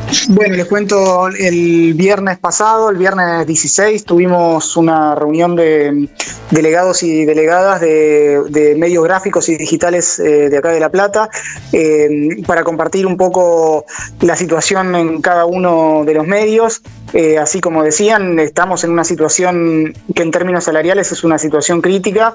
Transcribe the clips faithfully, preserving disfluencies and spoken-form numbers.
Bueno, les cuento, el viernes pasado, el viernes dieciséis, tuvimos una reunión de delegados y delegadas de, de medios gráficos y digitales eh, de acá de La Plata eh, para compartir un poco la situación en cada uno de los medios. Eh, así como decían, estamos en una situación que en términos salariales es una situación crítica.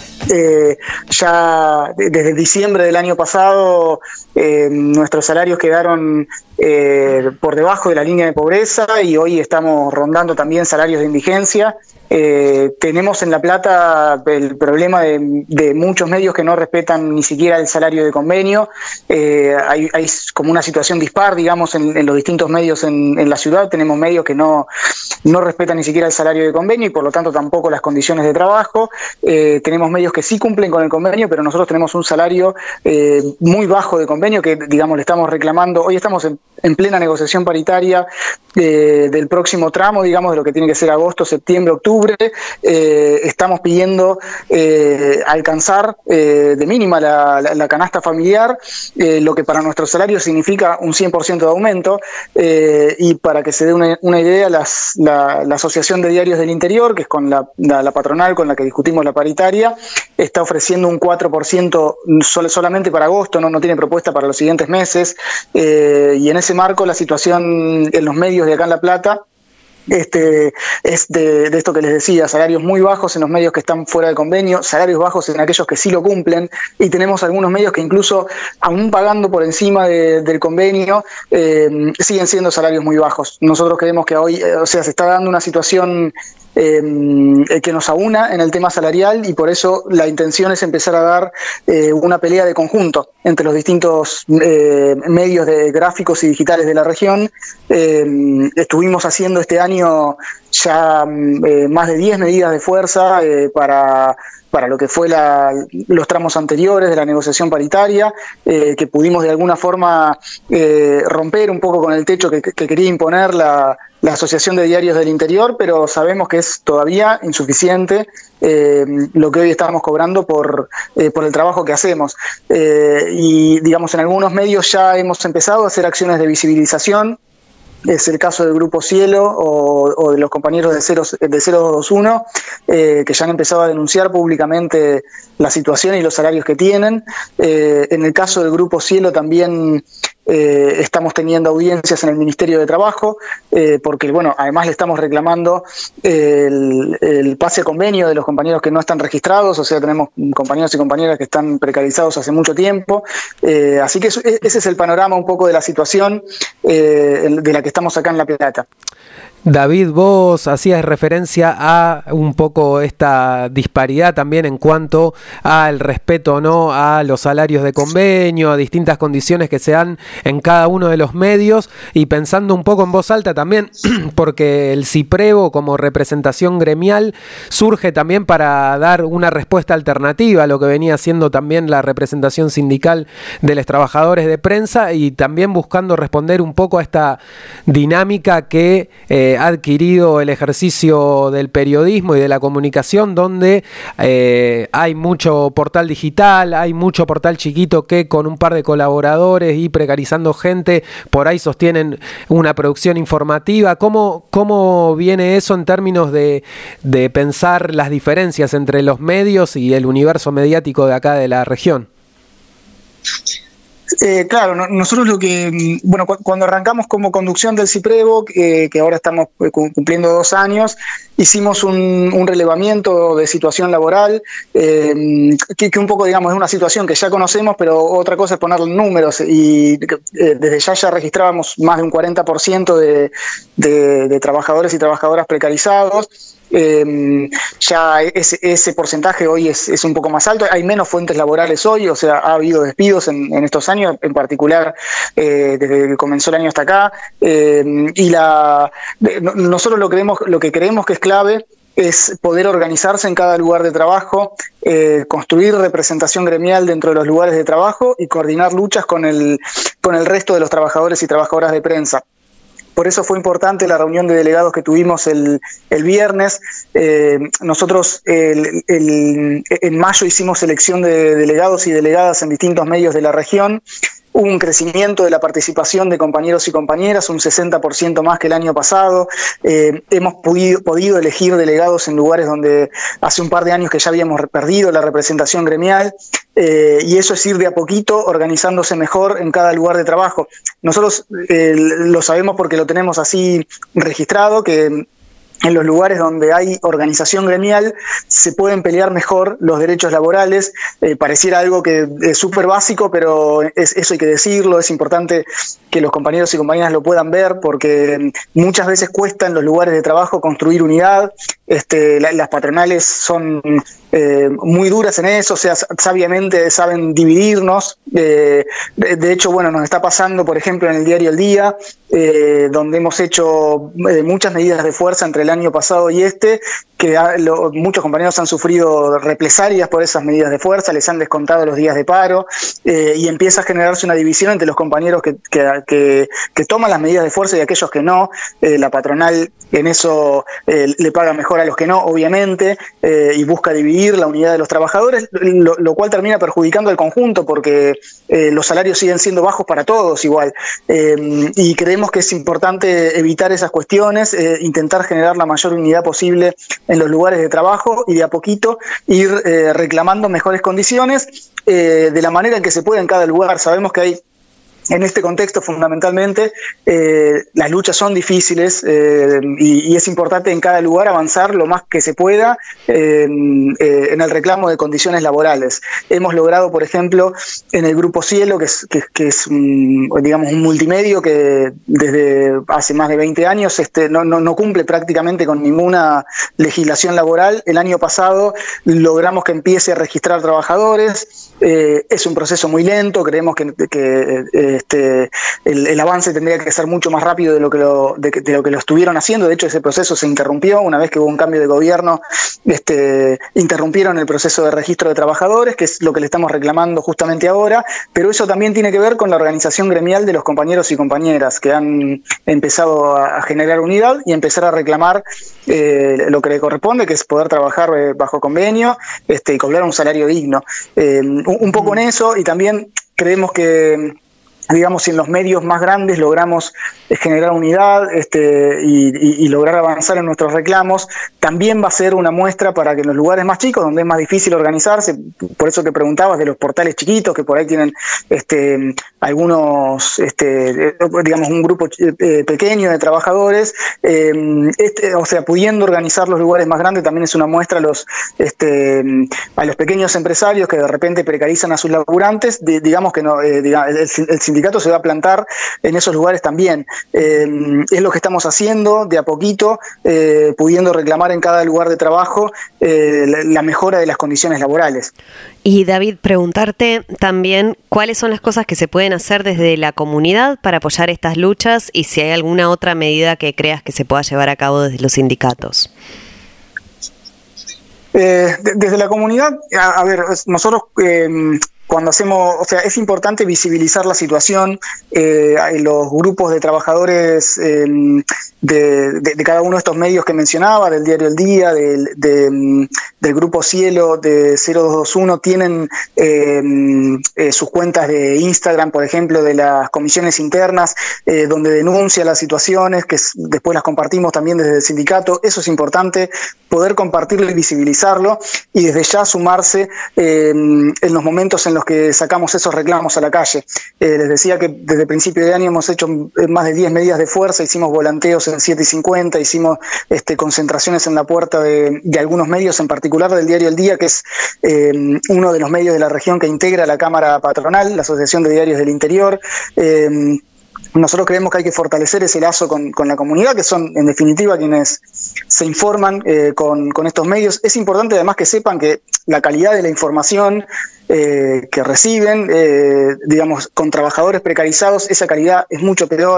Eh, ya desde diciembre del año pasado eh, nuestros salarios quedaron eh, por debajo de la línea de pobreza y hoy estamos rondando también salarios de indigencia. Eh, tenemos en La Plata el problema de, de muchos medios que no respetan ni siquiera el salario de convenio. Eh, hay, hay como una situación dispar, digamos, en, en los distintos medios en, en la ciudad. Tenemos medios que no, no respetan ni siquiera el salario de convenio y por lo tanto tampoco las condiciones de trabajo. Eh, tenemos medios que sí cumplen con el convenio, pero nosotros tenemos un salario eh, muy bajo de convenio que, digamos, le estamos reclamando. Hoy estamos en, en plena negociación paritaria eh, del próximo tramo, digamos, de lo que tiene que ser agosto, septiembre, octubre. Eh, estamos pidiendo eh, alcanzar eh, de mínima la, la, la canasta familiar, eh, lo que para nuestro salario significa un cien por ciento de aumento, eh, y para que se dé una, una idea, las, la, la Asociación de Diarios del Interior, que es con la, la, la patronal con la que discutimos la paritaria, está ofreciendo un cuatro por ciento sol, solamente para agosto, no, no tiene propuesta para los siguientes meses, eh, y en ese marco la situación en los medios de acá en La Plata Este, es de, de esto que les decía, salarios muy bajos en los medios que están fuera del convenio, salarios bajos en aquellos que sí lo cumplen, y tenemos algunos medios que incluso, aún pagando por encima de, del convenio, eh, siguen siendo salarios muy bajos. Nosotros creemos que hoy, eh, o sea, se está dando una situación Eh, que nos aúna en el tema salarial y por eso la intención es empezar a dar eh, una pelea de conjunto entre los distintos eh, medios de gráficos y digitales de la región. Eh, estuvimos haciendo este año ya eh, más de diez medidas de fuerza eh, para... para lo que fue la, los tramos anteriores de la negociación paritaria, eh, que pudimos de alguna forma eh, romper un poco con el techo que, que quería imponer la, la Asociación de Diarios del Interior, pero sabemos que es todavía insuficiente eh, lo que hoy estamos cobrando por, eh, por el trabajo que hacemos. Eh, y digamos, en algunos medios ya hemos empezado a hacer acciones de visibilización. Es el caso del Grupo Cielo o, o de los compañeros de cero dos dos uno, eh, que ya han empezado a denunciar públicamente la situación y los salarios que tienen. Eh, en el caso del Grupo Cielo también eh, estamos teniendo audiencias en el Ministerio de Trabajo, eh, porque bueno, además le estamos reclamando el, el pase a convenio de los compañeros que no están registrados, o sea, tenemos compañeros y compañeras que están precarizados hace mucho tiempo. Eh, así que eso, ese es el panorama un poco de la situación eh, de la que estamos acá en La Plata. David, vos hacías referencia a un poco esta disparidad también en cuanto al respeto o no a los salarios de convenio, a distintas condiciones que se dan en cada uno de los medios, y pensando un poco en voz alta también, porque el CIPREVO como representación gremial surge también para dar una respuesta alternativa a lo que venía haciendo también la representación sindical de los trabajadores de prensa, y también buscando responder un poco a esta dinámica que eh, ha adquirido el ejercicio del periodismo y de la comunicación, donde eh, hay mucho portal digital, hay mucho portal chiquito que con un par de colaboradores y precarizando gente, por ahí sostienen una producción informativa. ¿Cómo, cómo viene eso en términos de, de pensar las diferencias entre los medios y el universo mediático de acá de la región? Eh, claro, no, nosotros lo que, bueno, cu cuando arrancamos como conducción del CIPREVO, eh, que ahora estamos cumpliendo dos años, hicimos un, un relevamiento de situación laboral, eh, que, que un poco, digamos, es una situación que ya conocemos, pero otra cosa es ponerle números, y eh, desde ya ya registrábamos más de un cuarenta por ciento de, de, de trabajadores y trabajadoras precarizados. Eh, ya ese, ese porcentaje hoy es, es un poco más alto, hay menos fuentes laborales hoy, o sea, ha habido despidos en, en estos años, en particular eh, desde que comenzó el año hasta acá, eh, y la nosotros lo, creemos, lo que creemos que es clave es poder organizarse en cada lugar de trabajo, eh, construir representación gremial dentro de los lugares de trabajo y coordinar luchas con el, con el resto de los trabajadores y trabajadoras de prensa. Por eso fue importante la reunión de delegados que tuvimos el, el viernes. Eh, nosotros el, el, en mayo hicimos selección de delegados y delegadas en distintos medios de la región. hubo un crecimiento de la participación de compañeros y compañeras, un sesenta por ciento más que el año pasado. Eh, hemos podido, podido elegir delegados en lugares donde hace un par de años que ya habíamos perdido la representación gremial, eh, y eso es ir de a poquito organizándose mejor en cada lugar de trabajo. Nosotros eh, lo sabemos porque lo tenemos así registrado, que en los lugares donde hay organización gremial se pueden pelear mejor los derechos laborales. Eh, pareciera algo que es súper básico, pero es, eso hay que decirlo, es importante que los compañeros y compañeras lo puedan ver, porque muchas veces cuesta en los lugares de trabajo construir unidad. Este, la, las patronales son eh, muy duras en eso, o sea, sabiamente saben dividirnos. Eh, de, de hecho, bueno, nos está pasando, por ejemplo, en el diario El Día, eh, donde hemos hecho eh, muchas medidas de fuerza entre el año pasado y este, que ha, lo, muchos compañeros han sufrido represalias por esas medidas de fuerza, les han descontado los días de paro, eh, y empieza a generarse una división entre los compañeros que, que, que, que toman las medidas de fuerza y aquellos que no. Eh, la patronal en eso eh, le paga mejor a los que no, obviamente, eh, y busca dividir la unidad de los trabajadores, lo, lo cual termina perjudicando al conjunto, porque eh, los salarios siguen siendo bajos para todos igual, eh, y creemos que es importante evitar esas cuestiones, eh, intentar generar la mayor unidad posible en los lugares de trabajo y de a poquito ir eh, reclamando mejores condiciones eh, de la manera en que se puede en cada lugar. Sabemos que hay, en este contexto fundamentalmente, eh, las luchas son difíciles, eh, y, y es importante en cada lugar avanzar lo más que se pueda eh, eh, en el reclamo de condiciones laborales. Hemos logrado, por ejemplo, en el Grupo Cielo, que es, que, que es un, digamos, un multimedio que desde hace más de veinte años este, no, no, no cumple prácticamente con ninguna legislación laboral. El año pasado logramos que empiece a registrar trabajadores. Eh, es un proceso muy lento, creemos que, que eh, Este, el, el avance tendría que ser mucho más rápido de lo que lo, de, de lo que lo estuvieron haciendo. De hecho, ese proceso se interrumpió una vez que hubo un cambio de gobierno. Este, interrumpieron el proceso de registro de trabajadores, que es lo que le estamos reclamando justamente ahora, pero eso también tiene que ver con la organización gremial de los compañeros y compañeras que han empezado a, a generar unidad y empezar a reclamar eh, lo que le corresponde, que es poder trabajar eh, bajo convenio este, y cobrar un salario digno. Eh, un, un poco en eso, y también creemos que, digamos, si en los medios más grandes logramos generar unidad este, y, y, y lograr avanzar en nuestros reclamos, también va a ser una muestra para que en los lugares más chicos, donde es más difícil organizarse, por eso que preguntabas de los portales chiquitos, que por ahí tienen este, algunos, este, digamos, un grupo eh, pequeño de trabajadores, eh, este, o sea, pudiendo organizar los lugares más grandes, también es una muestra a los, este, a los pequeños empresarios que de repente precarizan a sus laburantes, de, digamos que no, eh, digamos, el, el sindicato se va a plantar en esos lugares también. Eh, es lo que estamos haciendo de a poquito, eh, pudiendo reclamar en cada lugar de trabajo eh, la, la mejora de las condiciones laborales. Y David, preguntarte también cuáles son las cosas que se pueden hacer desde la comunidad para apoyar estas luchas y si hay alguna otra medida que creas que se pueda llevar a cabo desde los sindicatos. Eh, desde la comunidad, a, a ver, nosotros eh, cuando hacemos, o sea, es importante visibilizar la situación, eh, los grupos de trabajadores eh, de, de, de cada uno de estos medios que mencionaba, del diario El Día, del, de, del Grupo Cielo, de cero dos dos uno, tienen eh, eh, sus cuentas de Instagram, por ejemplo, de las comisiones internas, eh, donde denuncia las situaciones, que después las compartimos también desde el sindicato. Eso es importante, poder compartirlo y visibilizarlo, y desde ya sumarse eh, en los momentos en los que sacamos esos reclamos a la calle. Eh, les decía que desde el principio de año hemos hecho más de diez medidas de fuerza, hicimos volanteos en siete y cincuenta, hicimos este, concentraciones en la puerta de, de algunos medios, en particular del diario El Día, que es eh, uno de los medios de la región que integra la Cámara Patronal, la Asociación de Diarios del Interior. Eh, Nosotros creemos que hay que fortalecer ese lazo con, con la comunidad, que son en definitiva quienes se informan eh, con, con estos medios. Es importante además que sepan que la calidad de la información eh, que reciben, eh, digamos, con trabajadores precarizados, esa calidad es mucho peor.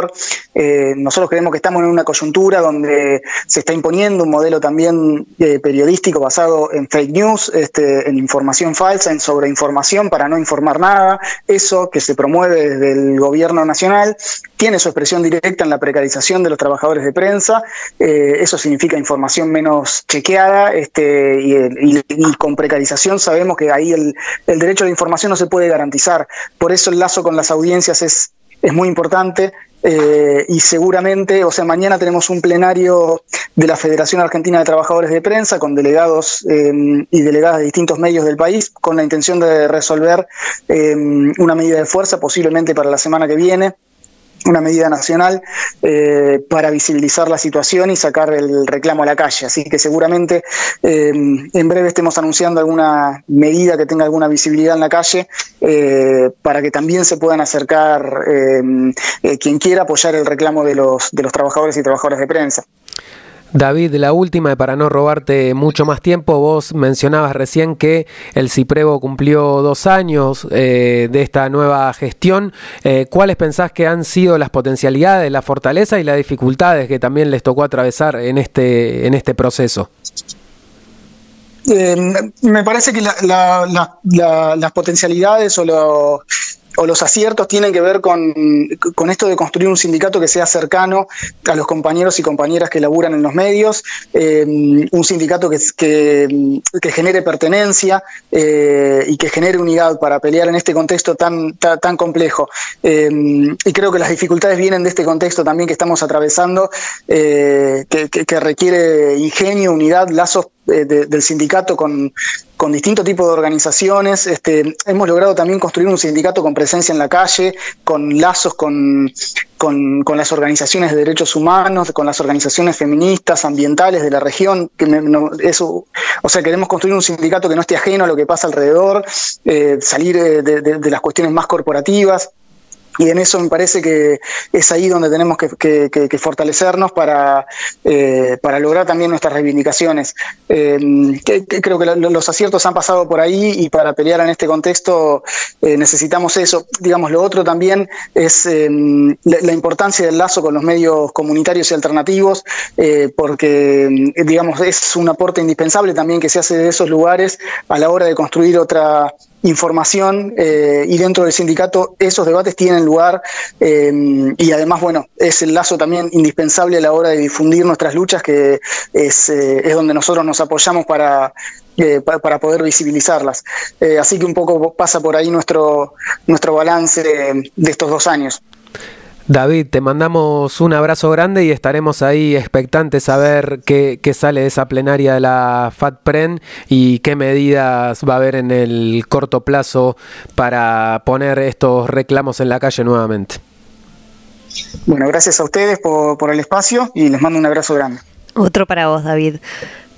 Eh, nosotros creemos que estamos en una coyuntura donde se está imponiendo un modelo también eh, periodístico basado en fake news, este, en información falsa, en sobreinformación para no informar nada. Eso que se promueve desde el gobierno nacional tiene su expresión directa en la precarización de los trabajadores de prensa. Eh, eso significa información menos chequeada, este, y, y, y con precarización sabemos que ahí el, el derecho a la información no se puede garantizar. Por eso el lazo con las audiencias es, es muy importante. Eh, y seguramente, o sea, mañana tenemos un plenario de la Federación Argentina de Trabajadores de Prensa con delegados eh, y delegadas de distintos medios del país con la intención de resolver eh, una medida de fuerza posiblemente para la semana que viene, una medida nacional eh, para visibilizar la situación y sacar el reclamo a la calle. Así que seguramente eh, en breve estemos anunciando alguna medida que tenga alguna visibilidad en la calle eh, para que también se puedan acercar eh, eh, quien quiera apoyar el reclamo de los, de los trabajadores y trabajadoras de prensa. David, la última, para no robarte mucho más tiempo, vos mencionabas recién que el CIPREVO cumplió dos años eh, de esta nueva gestión. Eh, ¿Cuáles pensás que han sido las potencialidades, la fortaleza y las dificultades que también les tocó atravesar en este, en este proceso? Eh, me parece que la, la, la, la, las potencialidades o los... o los aciertos tienen que ver con, con esto de construir un sindicato que sea cercano a los compañeros y compañeras que laburan en los medios, eh, un sindicato que, que, que genere pertenencia eh, y que genere unidad para pelear en este contexto tan, tan, tan complejo. Eh, y creo que las dificultades vienen de este contexto también que estamos atravesando, eh, que, que, que requiere ingenio, unidad, lazos de, de, del sindicato con, con distintos tipos de organizaciones. Este, hemos logrado también construir un sindicato con presencia en la calle, con lazos con, con, con las organizaciones de derechos humanos, con las organizaciones feministas, ambientales de la región. Que me, no, eso, o sea, queremos construir un sindicato que no esté ajeno a lo que pasa alrededor, eh, salir de, de, de las cuestiones más corporativas. Y en eso me parece que es ahí donde tenemos que, que, que, que fortalecernos para, eh, para lograr también nuestras reivindicaciones. Eh, que, que creo que lo, los aciertos han pasado por ahí y para pelear en este contexto eh, necesitamos eso. Digamos, lo otro también es eh, la, la importancia del lazo con los medios comunitarios y alternativos, eh, porque digamos es un aporte indispensable también que se hace de esos lugares a la hora de construir otra información, eh, y dentro del sindicato esos debates tienen lugar, eh, y además, bueno, es el lazo también indispensable a la hora de difundir nuestras luchas, que es, eh, es donde nosotros nos apoyamos para, eh, para, para poder visibilizarlas. Eh, así que un poco pasa por ahí nuestro, nuestro balance de, de estos dos años. David, te mandamos un abrazo grande y estaremos ahí expectantes a ver qué, qué sale de esa plenaria de la FATPREN y qué medidas va a haber en el corto plazo para poner estos reclamos en la calle nuevamente. Bueno, gracias a ustedes por, por el espacio y les mando un abrazo grande. Otro para vos, David.